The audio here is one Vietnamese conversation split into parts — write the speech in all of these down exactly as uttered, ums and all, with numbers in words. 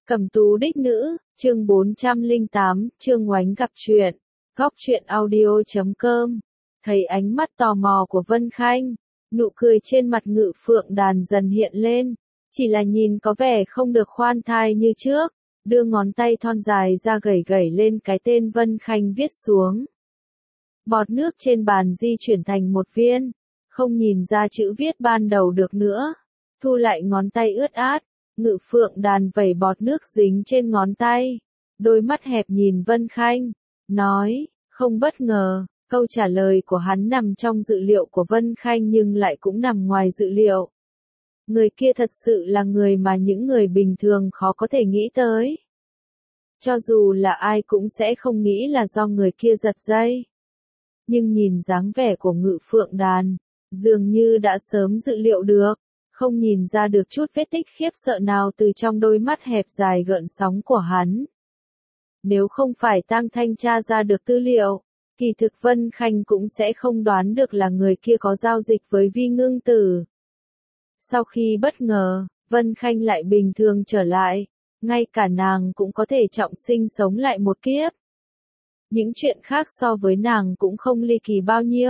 Cẩm tú đích nữ, chương bốn trăm lẻ tám, Trương Oánh gặp chuyện. Góc truyện audio chấm com. Thấy ánh mắt tò mò của Vân Khanh, nụ cười trên mặt Ngự Phượng Đàn dần hiện lên, chỉ là nhìn có vẻ không được khoan thai như trước, đưa ngón tay thon dài ra gẩy gẩy lên cái tên Vân Khanh viết xuống. Bọt nước trên bàn di chuyển thành một viên, không nhìn ra chữ viết ban đầu được nữa. Thu lại ngón tay ướt át, Ngự Phượng Đàn vẩy bọt nước dính trên ngón tay, đôi mắt hẹp nhìn Vân Khanh, nói, không bất ngờ. Câu trả lời của hắn nằm trong dự liệu của Vân Khanh nhưng lại cũng nằm ngoài dự liệu. Người kia thật sự là người mà những người bình thường khó có thể nghĩ tới. Cho dù là ai cũng sẽ không nghĩ là do người kia giật dây. Nhưng nhìn dáng vẻ của Ngự Phượng Đàn, dường như đã sớm dự liệu được, không nhìn ra được chút vết tích khiếp sợ nào từ trong đôi mắt hẹp dài gợn sóng của hắn. Nếu không phải Tang Thanh tra ra được tư liệu, kỳ thực Vân Khanh cũng sẽ không đoán được là người kia có giao dịch với Vi Ngưng Tử. Sau khi bất ngờ, Vân Khanh lại bình thường trở lại, ngay cả nàng cũng có thể trọng sinh sống lại một kiếp. Những chuyện khác so với nàng cũng không ly kỳ bao nhiêu.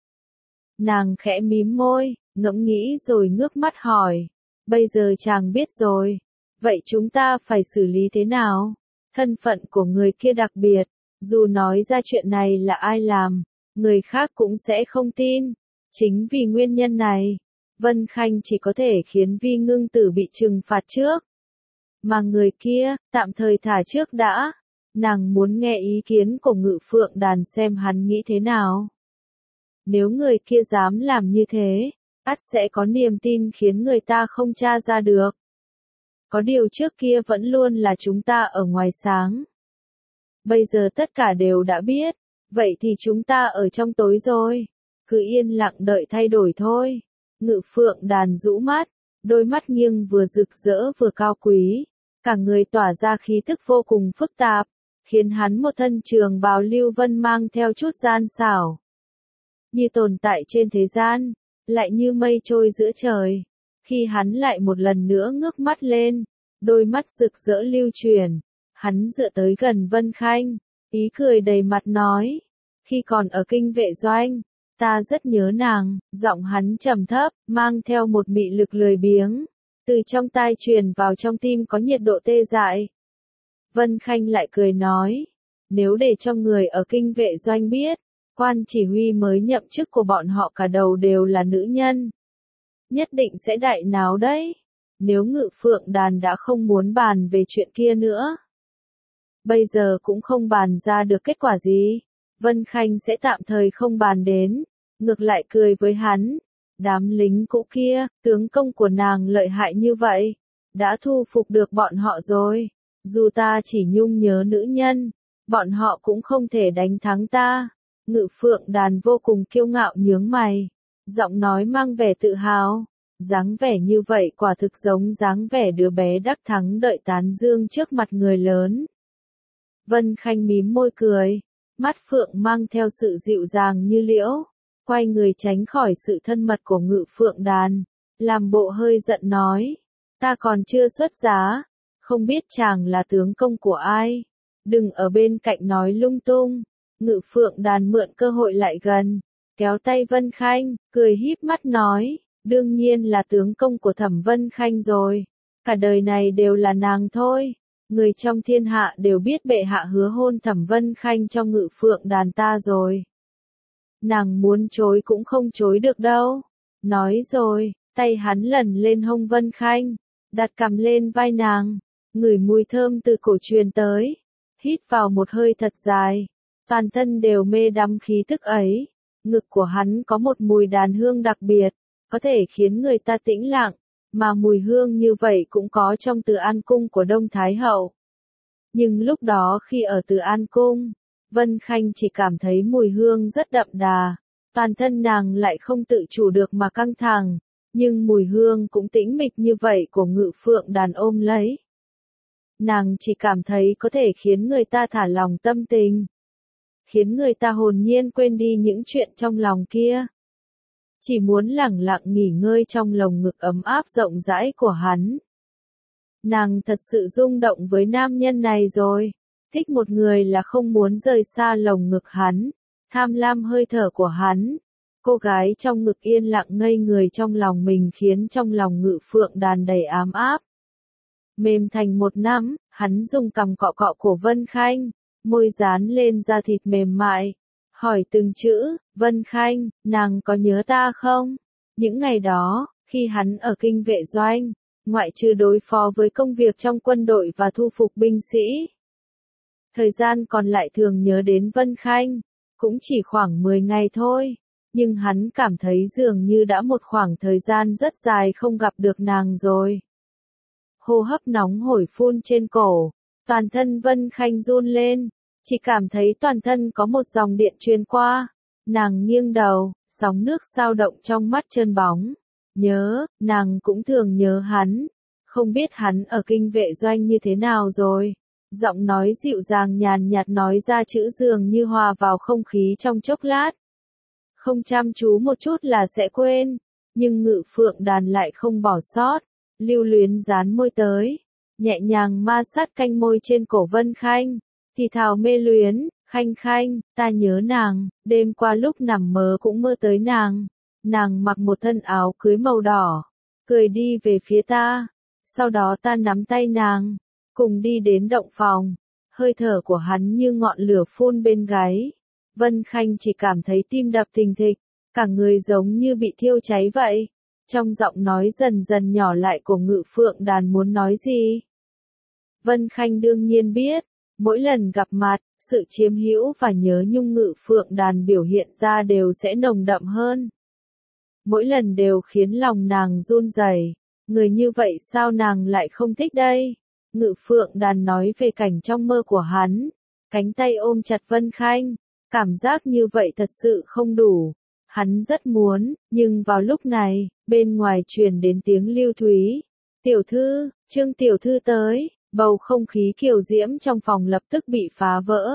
Nàng khẽ mím môi, ngẫm nghĩ rồi ngước mắt hỏi, bây giờ chàng biết rồi, vậy chúng ta phải xử lý thế nào? Thân phận của người kia đặc biệt. Dù nói ra chuyện này là ai làm, người khác cũng sẽ không tin. Chính vì nguyên nhân này, Vân Khanh chỉ có thể khiến Vi Ngưng Tử bị trừng phạt trước. Mà người kia, tạm thời thả trước đã. Nàng muốn nghe ý kiến của Ngự Phượng Đàn xem hắn nghĩ thế nào. Nếu người kia dám làm như thế, ắt sẽ có niềm tin khiến người ta không tra ra được. Có điều trước kia vẫn luôn là chúng ta ở ngoài sáng. Bây giờ tất cả đều đã biết, vậy thì chúng ta ở trong tối rồi, cứ yên lặng đợi thay đổi thôi. Ngự Phượng Đàn rũ mắt, đôi mắt nghiêng vừa rực rỡ vừa cao quý, cả người tỏa ra khí tức vô cùng phức tạp, khiến hắn một thân trường bào lưu vân mang theo chút gian xảo. Như tồn tại trên thế gian, lại như mây trôi giữa trời. Khi hắn lại một lần nữa ngước mắt lên, đôi mắt rực rỡ lưu chuyển. Hắn dựa tới gần Vân Khanh, ý cười đầy mặt nói, khi còn ở kinh vệ doanh, ta rất nhớ nàng. Giọng hắn trầm thấp, mang theo một mị lực lười biếng, từ trong tai truyền vào trong tim có nhiệt độ tê dại. Vân Khanh lại cười nói, nếu để cho người ở kinh vệ doanh biết, quan chỉ huy mới nhậm chức của bọn họ cả đầu đều là nữ nhân, nhất định sẽ đại náo đấy. Nếu Ngự Phượng Đàn đã không muốn bàn về chuyện kia nữa, bây giờ cũng không bàn ra được kết quả gì, Vân Khanh sẽ tạm thời không bàn đến, ngược lại cười với hắn. Đám lính cũ kia, tướng công của nàng lợi hại như vậy, đã thu phục được bọn họ rồi. Dù ta chỉ nhung nhớ nữ nhân, bọn họ cũng không thể đánh thắng ta. Ngự Phượng Đàn vô cùng kiêu ngạo nhướng mày, giọng nói mang vẻ tự hào. Dáng vẻ như vậy quả thực giống dáng vẻ đứa bé đắc thắng đợi tán dương trước mặt người lớn. Vân Khanh mím môi cười, mắt phượng mang theo sự dịu dàng như liễu, quay người tránh khỏi sự thân mật của Ngự Phượng Đàn, làm bộ hơi giận nói, ta còn chưa xuất giá, không biết chàng là tướng công của ai, đừng ở bên cạnh nói lung tung. Ngự Phượng Đàn mượn cơ hội lại gần, kéo tay Vân Khanh, cười híp mắt nói, đương nhiên là tướng công của Thẩm Vân Khanh rồi, cả đời này đều là nàng thôi. Người trong thiên hạ đều biết bệ hạ hứa hôn Thẩm Vân Khanh cho Ngự Phượng Đàn ta rồi. Nàng muốn chối cũng không chối được đâu. Nói rồi, tay hắn lần lên hông Vân Khanh, đặt cằm lên vai nàng, ngửi mùi thơm từ cổ truyền tới, hít vào một hơi thật dài, toàn thân đều mê đắm khí tức ấy. Ngực của hắn có một mùi đàn hương đặc biệt, có thể khiến người ta tĩnh lặng. Mà mùi hương như vậy cũng có trong Từ An Cung của Đông Thái Hậu. Nhưng lúc đó khi ở Từ An Cung, Vân Khanh chỉ cảm thấy mùi hương rất đậm đà, toàn thân nàng lại không tự chủ được mà căng thẳng, nhưng mùi hương cũng tĩnh mịch như vậy của Ngự Phượng Đàn ôm lấy. Nàng chỉ cảm thấy có thể khiến người ta thả lòng tâm tình, khiến người ta hồn nhiên quên đi những chuyện trong lòng kia. Chỉ muốn lẳng lặng nghỉ ngơi trong lồng ngực ấm áp rộng rãi của hắn. Nàng thật sự rung động với nam nhân này rồi. Thích một người là không muốn rời xa lồng ngực hắn, tham lam hơi thở của hắn. Cô gái trong ngực yên lặng ngây người trong lòng mình khiến trong lòng Ngự Phượng Đàn đầy ám áp. Mềm thành một nắm, hắn dùng cằm cọ cọ cổ Vân Khanh, môi dán lên da thịt mềm mại. Hỏi từng chữ, Vân Khanh, nàng có nhớ ta không? Những ngày đó, khi hắn ở kinh vệ doanh, ngoại trừ đối phó với công việc trong quân đội và thu phục binh sĩ. Thời gian còn lại thường nhớ đến Vân Khanh, cũng chỉ khoảng mười ngày thôi, nhưng hắn cảm thấy dường như đã một khoảng thời gian rất dài không gặp được nàng rồi. Hô hấp nóng hổi phun trên cổ, toàn thân Vân Khanh run lên, chỉ cảm thấy toàn thân có một dòng điện truyền qua. Nàng nghiêng đầu, sóng nước sao động trong mắt trơn bóng. Nhớ, nàng cũng thường nhớ hắn, không biết hắn ở kinh vệ doanh như thế nào rồi. Giọng nói dịu dàng nhàn nhạt nói ra chữ dường như hòa vào không khí trong chốc lát. Không chăm chú một chút là sẽ quên, nhưng Ngự Phượng Đàn lại không bỏ sót, lưu luyến dán môi tới, nhẹ nhàng ma sát canh môi trên cổ Vân Khanh, thì thào mê luyến, Khanh Khanh, ta nhớ nàng, đêm qua lúc nằm mơ cũng mơ tới nàng. Nàng mặc một thân áo cưới màu đỏ, cười đi về phía ta, sau đó ta nắm tay nàng, cùng đi đến động phòng, hơi thở của hắn như ngọn lửa phun bên gáy. Vân Khanh chỉ cảm thấy tim đập thình thịch, cả người giống như bị thiêu cháy vậy. Trong giọng nói dần dần nhỏ lại của Ngự Phượng Đàn muốn nói gì. Vân Khanh đương nhiên biết, mỗi lần gặp mặt, sự chiếm hữu và nhớ nhung Ngự Phượng Đàn biểu hiện ra đều sẽ nồng đậm hơn. Mỗi lần đều khiến lòng nàng run rẩy. Người như vậy sao nàng lại không thích đây? Ngự Phượng Đàn nói về cảnh trong mơ của hắn, cánh tay ôm chặt Vân Khanh, cảm giác như vậy thật sự không đủ. Hắn rất muốn, nhưng vào lúc này, bên ngoài truyền đến tiếng Lưu Thúy. Tiểu thư, Trương tiểu thư tới, bầu không khí kiều diễm trong phòng lập tức bị phá vỡ.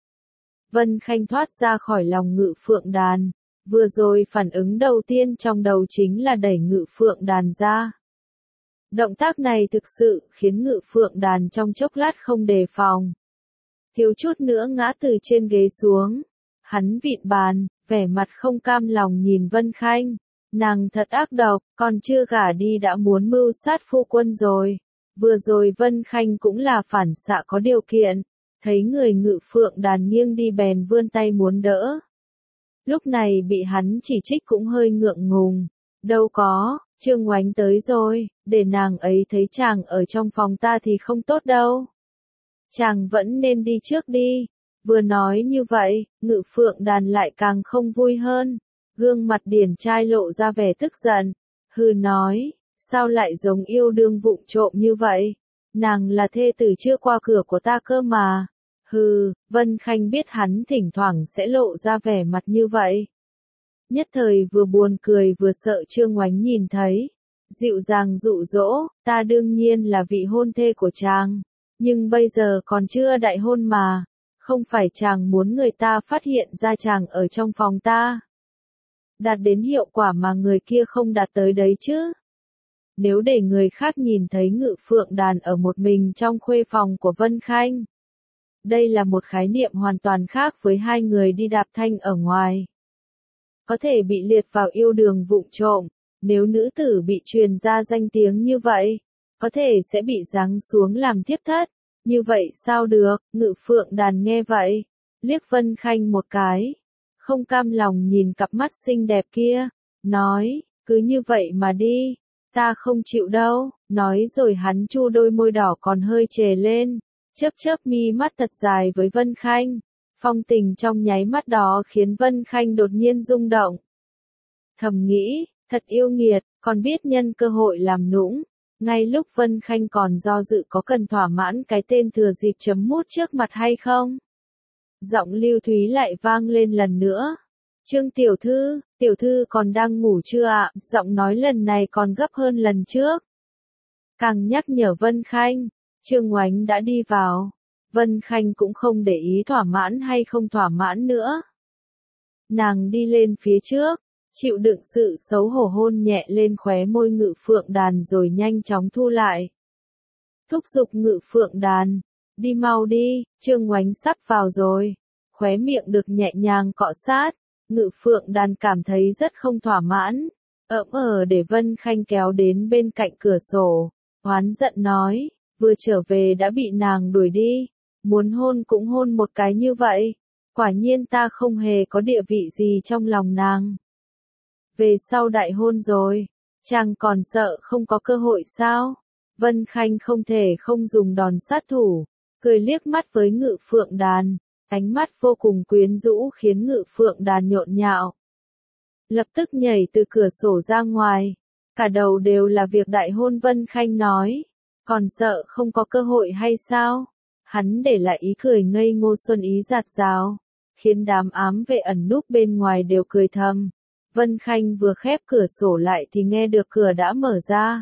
Vân Khanh thoát ra khỏi lòng Ngự Phượng Đàn, vừa rồi phản ứng đầu tiên trong đầu chính là đẩy Ngự Phượng Đàn ra. Động tác này thực sự khiến Ngự Phượng Đàn trong chốc lát không đề phòng, thiếu chút nữa ngã từ trên ghế xuống. Hắn vịn bàn, vẻ mặt không cam lòng nhìn Vân Khanh. Nàng thật ác độc, còn chưa gả đi đã muốn mưu sát phu quân rồi. Vừa rồi Vân Khanh cũng là phản xạ có điều kiện, thấy người Ngự Phượng Đàn nghiêng đi bèn vươn tay muốn đỡ. Lúc này bị hắn chỉ trích cũng hơi ngượng ngùng. Đâu có, Trương Oánh tới rồi, để nàng ấy thấy chàng ở trong phòng ta thì không tốt đâu. Chàng vẫn nên đi trước đi. Vừa nói như vậy, Ngự Phượng Đàn lại càng không vui hơn. Gương mặt điển trai lộ ra vẻ tức giận. Hừ nói, sao lại giống yêu đương vụng trộm như vậy? Nàng là thê tử chưa qua cửa của ta cơ mà. Hừ, Vân Khanh biết hắn thỉnh thoảng sẽ lộ ra vẻ mặt như vậy. Nhất thời vừa buồn cười vừa sợ Trương Oánh nhìn thấy. Dịu dàng dụ dỗ, ta đương nhiên là vị hôn thê của chàng. Nhưng bây giờ còn chưa đại hôn mà. Không phải chàng muốn người ta phát hiện ra chàng ở trong phòng ta. Đạt đến hiệu quả mà người kia không đạt tới đấy chứ. Nếu để người khác nhìn thấy Ngự Phượng Đàn ở một mình trong khuê phòng của Vân Khanh. Đây là một khái niệm hoàn toàn khác với hai người đi đạp thanh ở ngoài. Có thể bị liệt vào yêu đương vụng trộm, nếu nữ tử bị truyền ra danh tiếng như vậy, có thể sẽ bị giáng xuống làm thiếp thất. Như vậy sao được? Ngự Phượng Đàn nghe vậy, liếc Vân Khanh một cái, không cam lòng nhìn cặp mắt xinh đẹp kia, nói, cứ như vậy mà đi, ta không chịu đâu, nói rồi hắn chu đôi môi đỏ còn hơi chề lên, chớp chớp mi mắt thật dài với Vân Khanh. Phong tình trong nháy mắt đó khiến Vân Khanh đột nhiên rung động. Thầm nghĩ, thật yêu nghiệt, còn biết nhân cơ hội làm nũng. Ngay lúc Vân Khanh còn do dự có cần thỏa mãn cái tên thừa dịp chấm mút trước mặt hay không. Giọng Lưu Thúy lại vang lên lần nữa. Trương tiểu thư, tiểu thư còn đang ngủ chưa ạ? Giọng nói lần này còn gấp hơn lần trước. Càng nhắc nhở Vân Khanh, Trương Oánh đã đi vào. Vân Khanh cũng không để ý thỏa mãn hay không thỏa mãn nữa. Nàng đi lên phía trước, chịu đựng sự xấu hổ hôn nhẹ lên khóe môi Ngự Phượng Đàn rồi nhanh chóng thu lại. thúc giục Ngự Phượng Đàn. Đi mau đi, Trương Oánh sắp vào rồi. Khóe miệng được nhẹ nhàng cọ sát. Ngự Phượng Đàn cảm thấy rất không thỏa mãn. Ỡm ờ để Vân Khanh kéo đến bên cạnh cửa sổ. Oán giận nói, vừa trở về đã bị nàng đuổi đi. Muốn hôn cũng hôn một cái như vậy. Quả nhiên ta không hề có địa vị gì trong lòng nàng. Về sau đại hôn rồi, chàng còn sợ không có cơ hội sao? Vân Khanh không thể không dùng đòn sát thủ, cười liếc mắt với Ngự Phượng Đàn, ánh mắt vô cùng quyến rũ khiến Ngự Phượng Đàn nhộn nhạo. Lập tức nhảy từ cửa sổ ra ngoài, cả đầu đều là việc đại hôn. Vân Khanh nói, còn sợ không có cơ hội hay sao? Hắn để lại ý cười ngây ngô xuân ý giạt rào, khiến đám ám vệ ẩn núp bên ngoài đều cười thầm. Vân Khanh vừa khép cửa sổ lại thì nghe được cửa đã mở ra.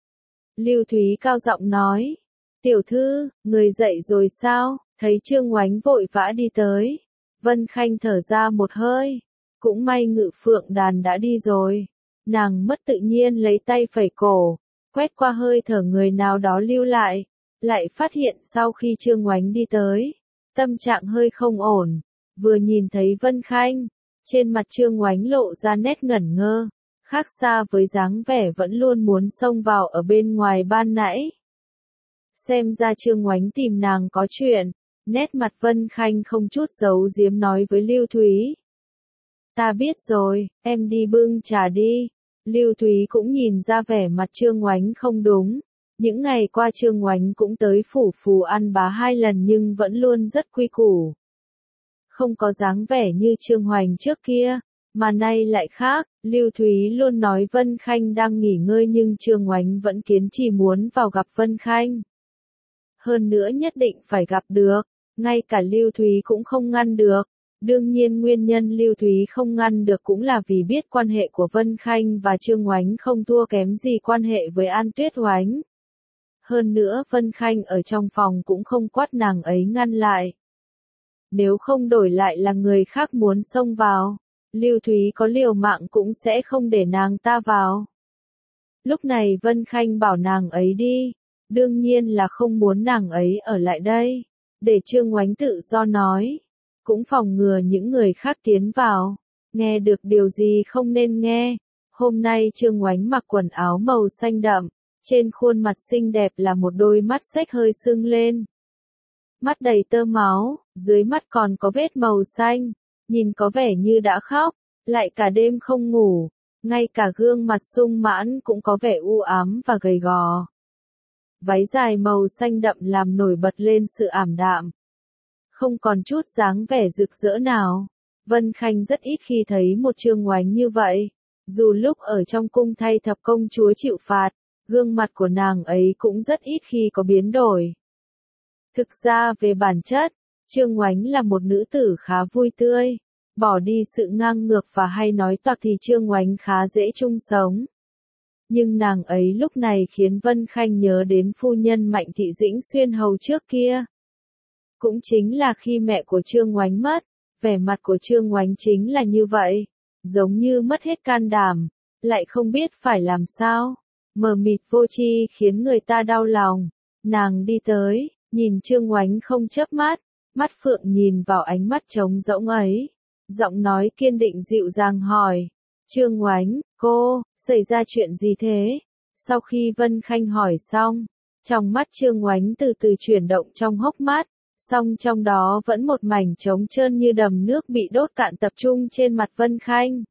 Lưu Thúy cao giọng nói, tiểu thư, người dậy rồi sao? Thấy Trương Oánh vội vã đi tới. Vân Khanh thở ra một hơi, cũng may Ngự Phượng Đàn đã đi rồi. Nàng mất tự nhiên lấy tay phẩy cổ, quét qua hơi thở người nào đó lưu lại, lại phát hiện sau khi Trương Oánh đi tới, tâm trạng hơi không ổn. Vừa nhìn thấy Vân Khanh, trên mặt Trương Oánh lộ ra nét ngẩn ngơ, khác xa với dáng vẻ vẫn luôn muốn xông vào ở bên ngoài ban nãy. Xem ra Trương Oánh tìm nàng có chuyện, nét mặt Vân Khanh không chút giấu giếm nói với Lưu Thúy. Ta biết rồi, em đi bưng trà đi. Lưu Thúy cũng nhìn ra vẻ mặt Trương Oánh không đúng. Những ngày qua Trương Oánh cũng tới phủ phù ăn bá hai lần nhưng vẫn luôn rất quy củ. Không có dáng vẻ như Trương Hoành trước kia, mà nay lại khác. Lưu Thúy luôn nói Vân Khanh đang nghỉ ngơi nhưng Trương Oánh vẫn kiên trì muốn vào gặp Vân Khanh. Hơn nữa nhất định phải gặp được, ngay cả Lưu Thúy cũng không ngăn được. Đương nhiên nguyên nhân Lưu Thúy không ngăn được cũng là vì biết quan hệ của Vân Khanh và Trương Oánh không thua kém gì quan hệ với An Tuyết Oánh. Hơn nữa Vân Khanh ở trong phòng cũng không quát nàng ấy ngăn lại. Nếu không đổi lại là người khác muốn xông vào, Lưu Thúy có liều mạng cũng sẽ không để nàng ta vào. Lúc này Vân Khanh bảo nàng ấy đi, đương nhiên là không muốn nàng ấy ở lại đây, để Trương Oánh tự do nói, cũng phòng ngừa những người khác tiến vào, nghe được điều gì không nên nghe. Hôm nay Trương Oánh mặc quần áo màu xanh đậm, trên khuôn mặt xinh đẹp là một đôi mắt xếch hơi sưng lên. Mắt đầy tơ máu, dưới mắt còn có vết màu xanh, nhìn có vẻ như đã khóc, lại cả đêm không ngủ, ngay cả gương mặt sung mãn cũng có vẻ u ám và gầy gò. Váy dài màu xanh đậm làm nổi bật lên sự ảm đạm, không còn chút dáng vẻ rực rỡ nào. Vân Khanh rất ít khi thấy một Trương Oánh như vậy, dù lúc ở trong cung thay thập công chúa chịu phạt, gương mặt của nàng ấy cũng rất ít khi có biến đổi. Thực ra về bản chất, Trương Oánh là một nữ tử khá vui tươi, bỏ đi sự ngang ngược và hay nói toạc thì Trương Oánh khá dễ chung sống. Nhưng nàng ấy lúc này khiến Vân Khanh nhớ đến phu nhân Mạnh Thị Dĩnh Xuyên hầu trước kia. Cũng chính là khi mẹ của Trương Oánh mất, vẻ mặt của Trương Oánh chính là như vậy, giống như mất hết can đảm, lại không biết phải làm sao, mờ mịt vô tri khiến người ta đau lòng. Nàng đi tới, nhìn Trương Oánh không chớp mắt, mắt phượng nhìn vào ánh mắt trống rỗng ấy, giọng nói kiên định dịu dàng hỏi, Trương Oánh, cô, xảy ra chuyện gì thế? Sau khi Vân Khanh hỏi xong, trong mắt Trương Oánh từ từ chuyển động trong hốc mắt, song trong đó vẫn một mảnh trống trơn như đầm nước bị đốt cạn tập trung trên mặt Vân Khanh.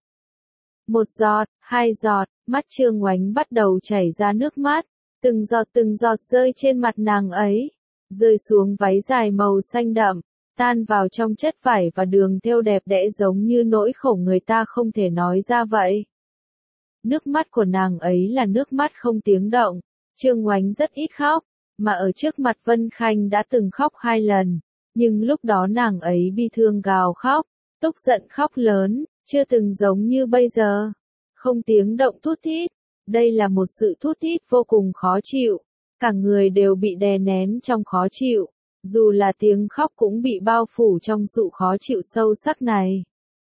Một giọt, hai giọt, mắt Trương Oánh bắt đầu chảy ra nước mắt, từng giọt từng giọt rơi trên mặt nàng ấy, rơi xuống váy dài màu xanh đậm, tan vào trong chất vải và đường thêu đẹp đẽ giống như nỗi khổ người ta không thể nói ra vậy. Nước mắt của nàng ấy là nước mắt không tiếng động. Trương Oánh rất ít khóc, mà ở trước mặt Vân Khanh đã từng khóc hai lần, nhưng lúc đó nàng ấy bi thương gào khóc, tức giận khóc lớn, chưa từng giống như bây giờ. Không tiếng động thút thít, đây là một sự thút thít vô cùng khó chịu, cả người đều bị đè nén trong khó chịu, dù là tiếng khóc cũng bị bao phủ trong sự khó chịu sâu sắc này.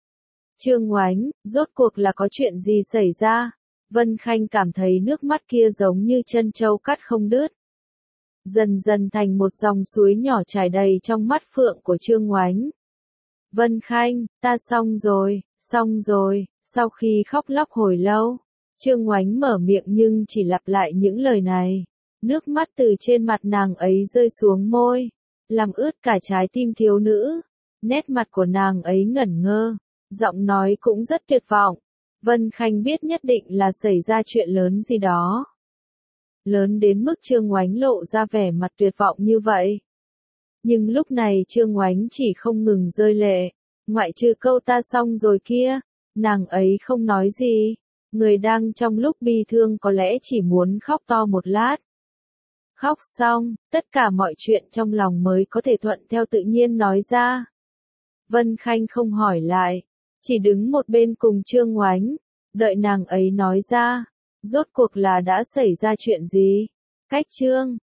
Trương Oánh, rốt cuộc là có chuyện gì xảy ra? Vân Khanh cảm thấy nước mắt kia giống như chân trâu cắt không đứt. dần dần thành một dòng suối nhỏ chảy đầy trong mắt phượng của Trương Oánh. Vân Khanh, ta xong rồi, xong rồi, sau khi khóc lóc hồi lâu, Trương Oánh mở miệng nhưng chỉ lặp lại những lời này. Nước mắt từ trên mặt nàng ấy rơi xuống môi, làm ướt cả trái tim thiếu nữ. Nét mặt của nàng ấy ngẩn ngơ, giọng nói cũng rất tuyệt vọng. Vân Khanh biết nhất định là xảy ra chuyện lớn gì đó. Lớn đến mức Trương Oánh lộ ra vẻ mặt tuyệt vọng như vậy. Nhưng lúc này Trương Oánh chỉ không ngừng rơi lệ, ngoại trừ câu ta xong rồi kia, nàng ấy không nói gì. Người đang trong lúc bi thương có lẽ chỉ muốn khóc to một lát. Khóc xong, tất cả mọi chuyện trong lòng mới có thể thuận theo tự nhiên nói ra. Vân Khanh không hỏi lại, chỉ đứng một bên cùng Trương Oánh, đợi nàng ấy nói ra, rốt cuộc là đã xảy ra chuyện gì. Cách Trương